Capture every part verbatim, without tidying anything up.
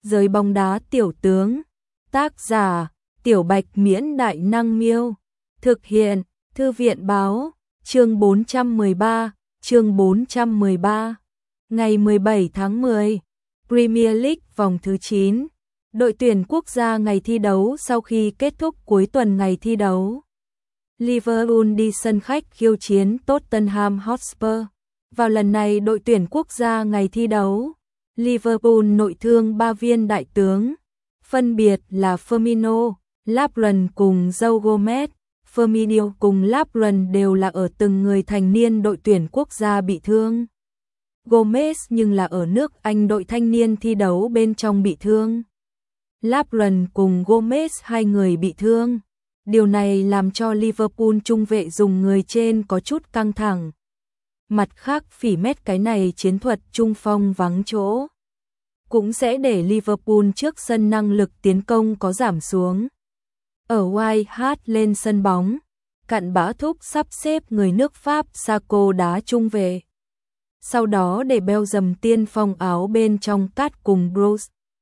Giới bóng đá tiểu tướng. Tác giả: Tiểu Bạch Miễn Đại Năng Miêu. Thực hiện: Thư viện Báo. Chương bốn trăm mười ba. Chương bốn trăm mười ba. Ngày mười bảy tháng mười, Premier League vòng thứ chín. Đội tuyển quốc gia ngày thi đấu sau khi kết thúc cuối tuần ngày thi đấu. Liverpool đi sân khách khiêu chiến Tottenham Hotspur. Vào lần này đội tuyển quốc gia ngày thi đấu, Liverpool nội thương ba viên đại tướng, phân biệt là Firmino, Lovren cùng Joe Gomez. Firmino cùng Lovren đều là ở từng người thành niên đội tuyển quốc gia bị thương. Gomez nhưng là ở nước Anh đội thanh niên thi đấu bên trong bị thương. Lovren cùng Gomez hai người bị thương. Điều này làm cho Liverpool trung vệ dùng người trên có chút căng thẳng. Mặt khác phỉ mét cái này chiến thuật trung phong vắng chỗ, cũng sẽ để Liverpool trước sân năng lực tiến công có giảm xuống. Ở White Hart lên sân bóng, cặn bã thúc sắp xếp người nước Pháp Saco đá trung vệ. Sau đó để Belgium tiên phong áo bên trong cắt cùng Bruce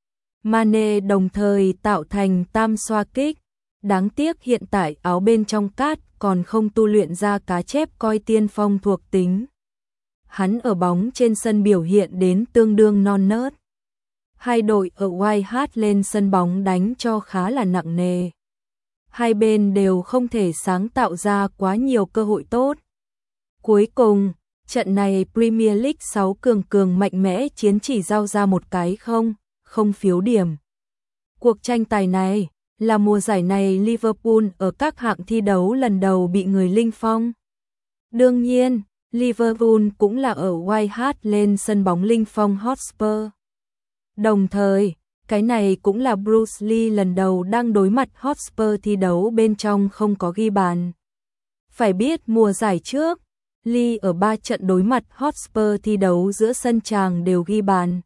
Mane đồng thời tạo thành tam xoa kích. Đáng tiếc hiện tại áo bên trong cát còn không tu luyện ra cá chép coi tiên phong thuộc tính. Hắn ở bóng trên sân biểu hiện đến tương đương non nớt. Hai đội ở White Hart lên sân bóng đánh cho khá là nặng nề. Hai bên đều không thể sáng tạo ra quá nhiều cơ hội tốt. Cuối cùng, trận này Premier League sáu cường cường mạnh mẽ chiến chỉ giao ra một cái không, không phiếu điểm. Cuộc tranh tài này là mùa giải này Liverpool ở các hạng thi đấu lần đầu bị người linh phong. Đương nhiên, Liverpool cũng là ở White Hart lên sân bóng linh phong Hotspur. Đồng thời, cái này cũng là Bruce Lee lần đầu đang đối mặt Hotspur thi đấu bên trong không có ghi bàn. Phải biết mùa giải trước, Lee ở ba trận đối mặt Hotspur thi đấu giữa sân tràng đều ghi bàn.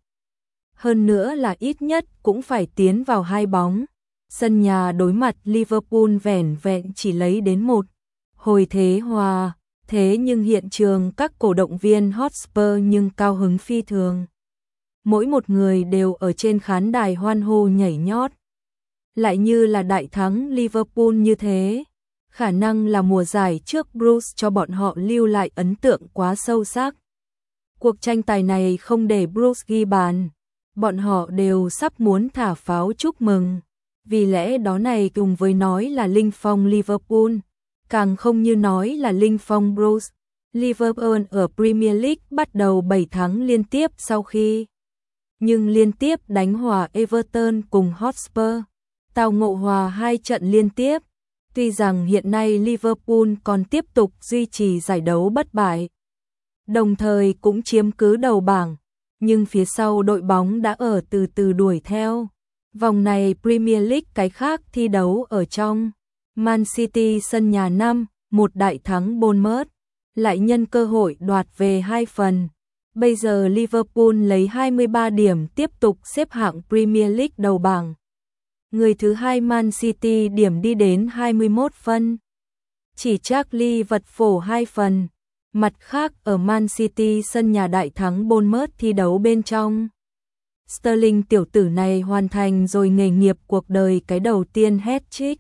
Hơn nữa là ít nhất cũng phải tiến vào hai bóng. Sân nhà đối mặt Liverpool vẻn vẹn chỉ lấy đến một hồi thế hòa. Thế nhưng hiện trường các cổ động viên Hotspur nhưng cao hứng phi thường. Mỗi một người đều ở trên khán đài hoan hô nhảy nhót. Lại như là đại thắng Liverpool như thế. Khả năng là mùa giải trước Bruce cho bọn họ lưu lại ấn tượng quá sâu sắc. Cuộc tranh tài này không để Bruce ghi bàn. Bọn họ đều sắp muốn thả pháo chúc mừng. Vì lẽ đó này cùng với nói là linh phong Liverpool, càng không như nói là linh phong Bruce. Liverpool ở Premier League bắt đầu bảy tháng liên tiếp sau khi nhưng liên tiếp đánh hòa Everton cùng Hotspur, tao ngộ hòa hai trận liên tiếp. Tuy rằng hiện nay Liverpool còn tiếp tục duy trì giải đấu bất bại, đồng thời cũng chiếm cứ đầu bảng, nhưng phía sau đội bóng đã ở từ từ đuổi theo. Vòng này Premier League cái khác thi đấu ở trong. Man City sân nhà năm một đại thắng Bournemouth, lại nhân cơ hội đoạt về hai phần. Bây giờ Liverpool lấy hai mươi ba điểm tiếp tục xếp hạng Premier League đầu bảng. Người thứ hai Man City điểm đi đến hai mươi mốt phân. Chỉ Charlie vật phổ hai phần. Mặt khác ở Man City sân nhà đại thắng Bournemouth thi đấu bên trong. Sterling tiểu tử này hoàn thành rồi nghề nghiệp cuộc đời cái đầu tiên hat-trick.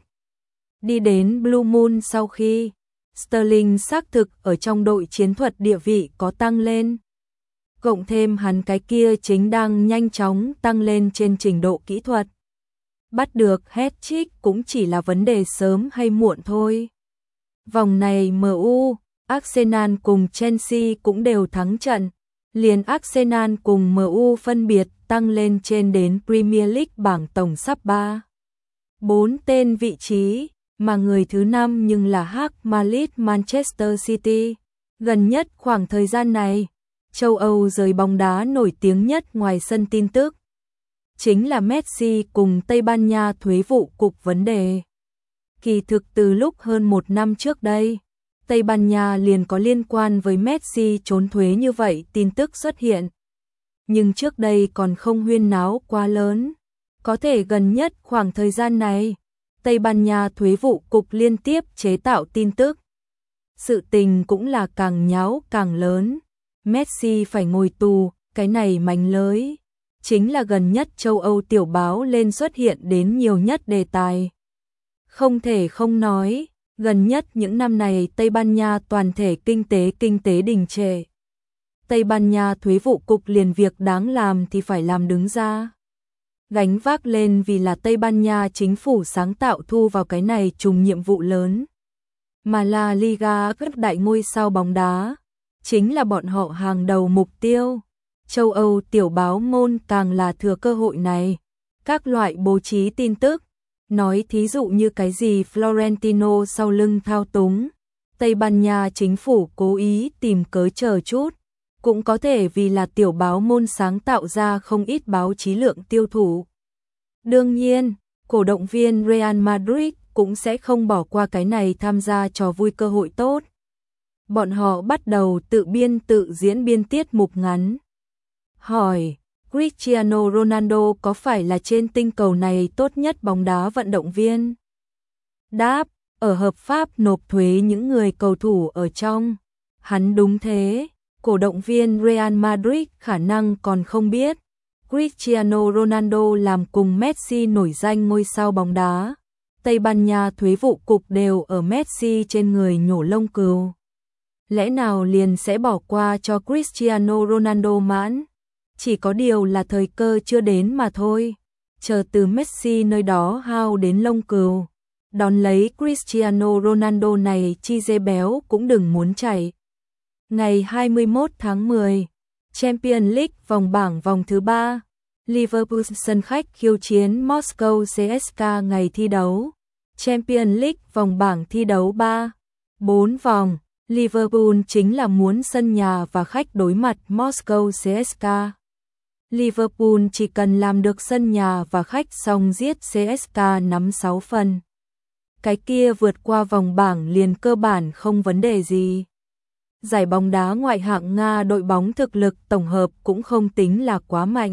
Đi đến Blue Moon sau khi Sterling xác thực ở trong đội chiến thuật địa vị có tăng lên. Cộng thêm hắn cái kia chính đang nhanh chóng tăng lên trên trình độ kỹ thuật. Bắt được hat-trick cũng chỉ là vấn đề sớm hay muộn thôi. Vòng này em u, Arsenal cùng Chelsea cũng đều thắng trận. Liền Arsenal cùng em u phân biệt tăng lên trên đến Premier League bảng tổng sắp ba bốn tên vị trí, mà người thứ năm nhưng là Hắc Malit Manchester City. Gần nhất khoảng thời gian này, châu Âu giới bóng đá nổi tiếng nhất ngoài sân tin tức chính là Messi cùng Tây Ban Nha thuế vụ cục vấn đề. Kỳ thực từ lúc hơn một năm trước đây, Tây Ban Nha liền có liên quan với Messi trốn thuế như vậy tin tức xuất hiện. Nhưng trước đây còn không huyên náo quá lớn. Có thể gần nhất khoảng thời gian này, Tây Ban Nha thuế vụ cục liên tiếp chế tạo tin tức. Sự tình cũng là càng nháo càng lớn. Messi phải ngồi tù, cái này mánh lới. chính là gần nhất châu Âu tiểu báo lên xuất hiện đến nhiều nhất đề tài. Không thể không nói, gần nhất những năm này Tây Ban Nha toàn thể kinh tế kinh tế đình trệ. Tây Ban Nha thuế vụ cục liền việc đáng làm thì phải làm đứng ra. Gánh vác lên vì là Tây Ban Nha chính phủ sáng tạo thu vào cái này trùng nhiệm vụ lớn. Mà La Liga các đại ngôi sao bóng đá, chính là bọn họ hàng đầu mục tiêu. Châu Âu tiểu báo môn càng là thừa cơ hội này. Các loại bố trí tin tức, nói thí dụ như cái gì Florentino sau lưng thao túng, Tây Ban Nha chính phủ cố ý tìm cớ chờ chút, cũng có thể vì là tiểu báo môn sáng tạo ra không ít báo chí lượng tiêu thụ. Đương nhiên, cổ động viên Real Madrid cũng sẽ không bỏ qua cái này tham gia trò vui cơ hội tốt. Bọn họ bắt đầu tự biên tự diễn biên tiết mục ngắn. Hỏi, Cristiano Ronaldo có phải là trên tinh cầu này tốt nhất bóng đá vận động viên? Đáp, ở hợp pháp nộp thuế những người cầu thủ ở trong. Hắn đúng thế, cổ động viên Real Madrid khả năng còn không biết. Cristiano Ronaldo làm cùng Messi nổi danh ngôi sao bóng đá. Tây Ban Nha thuế vụ cục đều ở Messi trên người nhổ lông cừu. Lẽ nào liền sẽ bỏ qua cho Cristiano Ronaldo mãn? Chỉ có điều là thời cơ chưa đến mà thôi. Chờ từ Messi nơi đó hao đến lông cừu, đón lấy Cristiano Ronaldo này chi dê béo cũng đừng muốn chạy. Ngày hai mươi mốt tháng mười, Champions League vòng bảng vòng thứ ba, Liverpool sân khách khiêu chiến Moscow xê ét ca ngày thi đấu. Champions League vòng bảng thi đấu ba, bốn vòng, Liverpool chính là muốn sân nhà và khách đối mặt Moscow xê ét ca. Liverpool chỉ cần làm được sân nhà và khách xong giết xê ét ca nắm sáu phần. Cái kia vượt qua vòng bảng liền cơ bản không vấn đề gì. Giải bóng đá ngoại hạng Nga đội bóng thực lực tổng hợp cũng không tính là quá mạnh.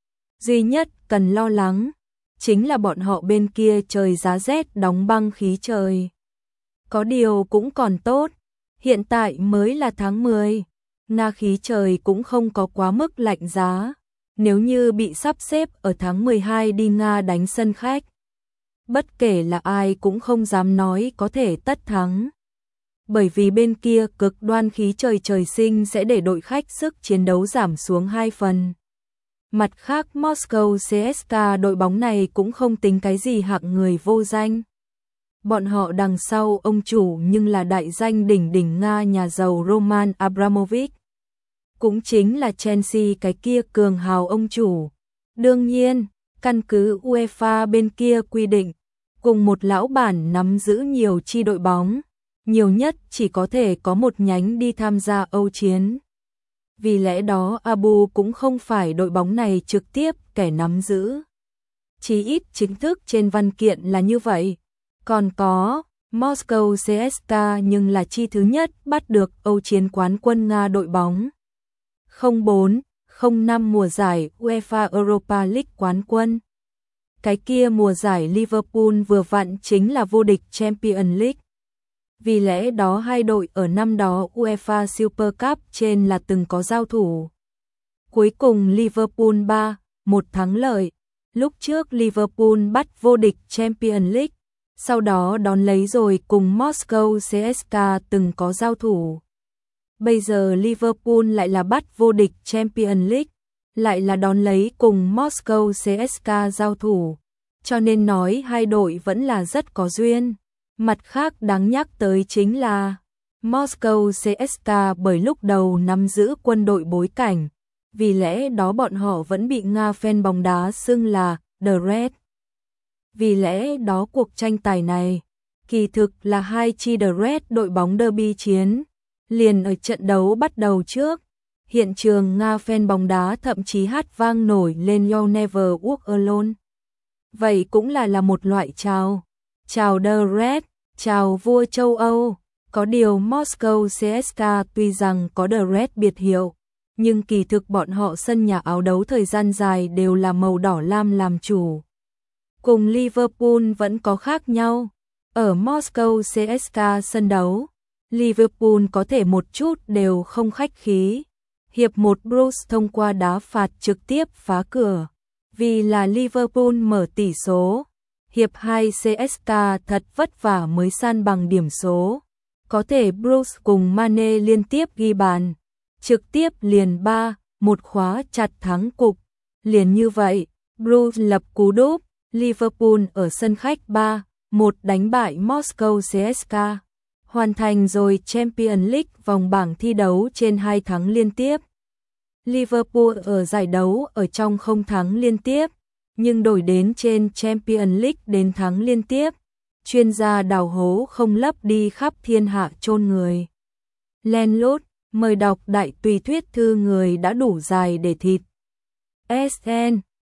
Duy nhất cần lo lắng chính là bọn họ bên kia trời giá rét đóng băng khí trời. Có điều cũng còn tốt, hiện tại mới là tháng mười, Nga khí trời cũng không có quá mức lạnh giá. Nếu như bị sắp xếp ở tháng mười hai đi Nga đánh sân khách, bất kể là ai cũng không dám nói có thể tất thắng. Bởi vì bên kia cực đoan khí trời trời sinh sẽ để đội khách sức chiến đấu giảm xuống hai phần. Mặt khác Moscow xê ét ca đội bóng này cũng không tính cái gì hạng người vô danh. Bọn họ đằng sau ông chủ nhưng là đại danh đỉnh đỉnh Nga nhà giàu Roman Abramovich. Cũng chính là Chelsea cái kia cường hào ông chủ. Đương nhiên, căn cứ UEFA bên kia quy định, cùng một lão bản nắm giữ nhiều chi đội bóng, nhiều nhất chỉ có thể có một nhánh đi tham gia Âu chiến. Vì lẽ đó Abu cũng không phải đội bóng này trực tiếp kẻ nắm giữ. Chỉ ít chính thức trên văn kiện là như vậy. Còn có Moscow xê ét ca nhưng là chi thứ nhất bắt được Âu chiến quán quân Nga đội bóng. không bốn, không năm mùa giải UEFA Europa League quán quân. Cái kia mùa giải Liverpool vừa vặn chính là vô địch Champions League. Vì lẽ đó hai đội ở năm đó UEFA Super Cup trên là từng có giao thủ. Cuối cùng Liverpool ba một thắng lợi. Lúc trước Liverpool bắt vô địch Champions League, sau đó đón lấy rồi cùng Moscow xê ét ca từng có giao thủ. Bây giờ Liverpool lại là bắt vô địch Champions League, lại là đón lấy cùng Moscow xê ét ca giao thủ. Cho nên nói hai đội vẫn là rất có duyên. Mặt khác đáng nhắc tới chính là Moscow xê ét ca bởi lúc đầu nắm giữ quân đội bối cảnh, vì lẽ đó bọn họ vẫn bị Nga fan bóng đá xưng là The Red. Vì lẽ đó cuộc tranh tài này, kỳ thực là hai chi The Red đội bóng derby chiến, liền ở trận đấu bắt đầu trước. Hiện trường Nga fan bóng đá thậm chí hát vang nổi lên You'll Never Walk Alone. Vậy cũng là là một loại chào. Chào The Red, chào vua châu Âu. Có điều Moscow xê ét ca tuy rằng có The Red biệt hiệu, nhưng kỳ thực bọn họ sân nhà áo đấu thời gian dài đều là màu đỏ lam làm chủ. Cùng Liverpool vẫn có khác nhau. Ở Moscow xê ét ca sân đấu, Liverpool có thể một chút đều không khách khí. Hiệp một Bruce thông qua đá phạt trực tiếp phá cửa, vì là Liverpool mở tỷ số. Hiệp hai xê ét ca thật vất vả mới san bằng điểm số. Có thể Bruce cùng Mane liên tiếp ghi bàn, trực tiếp liền ba một khóa chặt thắng cục. Liền như vậy, Bruce lập cú đúp, Liverpool ở sân khách ba một đánh bại Moscow xê ét ca, hoàn thành rồi Champions League vòng bảng thi đấu trên hai thắng liên tiếp. Liverpool ở giải đấu ở trong không thắng liên tiếp, nhưng đổi đến trên Champions League đến thắng liên tiếp. Chuyên gia đào hố không lấp đi khắp thiên hạ chôn người. Len lút, mời đọc đại tùy thuyết thư người đã đủ dài để thịt. ét en